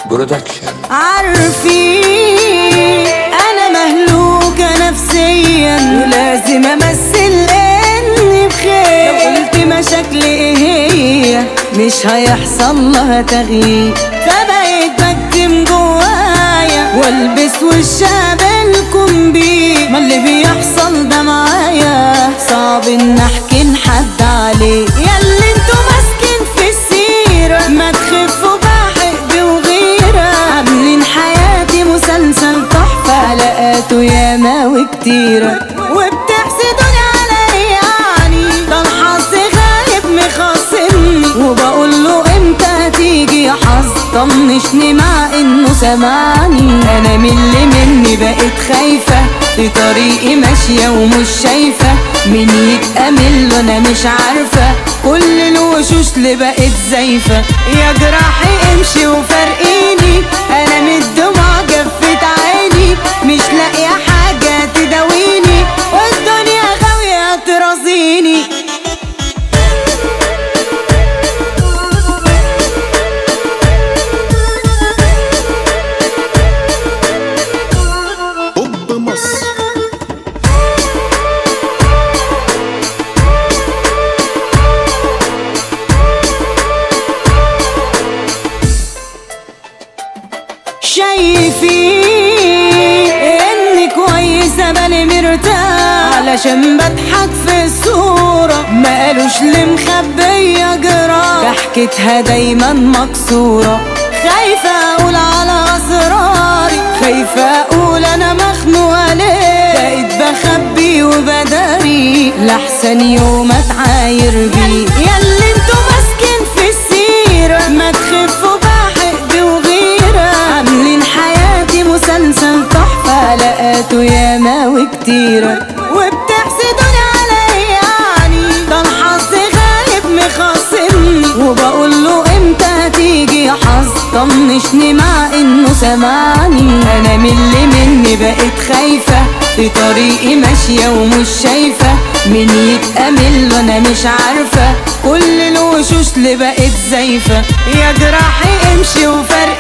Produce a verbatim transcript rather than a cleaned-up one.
برودكشن. عارفين انا مهلوكة نفسيا ولازم امثل اني بخير. لو قلت مشاكلي ايه هي مش هيحصل لها تغيير، فبقيت بكتم جوايا والبس وش اقابلكم بيه. ما اللي بيحصل ده معايا صعب ان احكي لحد عليه. ياللي انتوا ماسكين في السيرة ما تخفوا بحقد وغيرة، عاملين حياتي مسلسل تحفة حلقاته ياما وكتيرة، وبتحسدوني على ايه يعني؟ ده الحظ غايب مخاصمني وبقوله امتى هتيجي يا حظ طنشني مع انه سمعني. انا من اللي مني بقيت خايفة في طريقي ماشية ومش شايفة مين يتأمل له انا مش عارفة. كل الوشوش اللي بقيت زايفة يا جراحي امشي وفارقيني. انا من الدموع جفت عيني مش لاقية حاجة تداويني والدنيا غاوية ترازيني. شايفين اني كويسة بالي مرتاح علشان بضحك في الصورة، ما قالوش لي مخبية جراح ضحكتها دايما مكسورة. خايفة اقول على اسراري، خايفة اقول انا مخنوقة ليه، بقيت بخبي وبداري لحسن يوم اتعاير بيه. ياللي انتوا ماسكين في السيرة ما تخفوا بحقد وغيرة، عاملين حياتي مسلسل تحفة حلقاته ياما وكتيرة، وبتحسدوني على ايه يعني؟ ده الحظ غايب مخاصمني وبقوله امتى هتيجي يا حظ طنشني مع انه سمعني. انا من اللي مني بقيت خايفة في طريقي ماشية ومش شايفة مين يتأمل له انا مش عارفة. كل الوشوش اللي بقيت زايفة يا جراحي امشي وفرق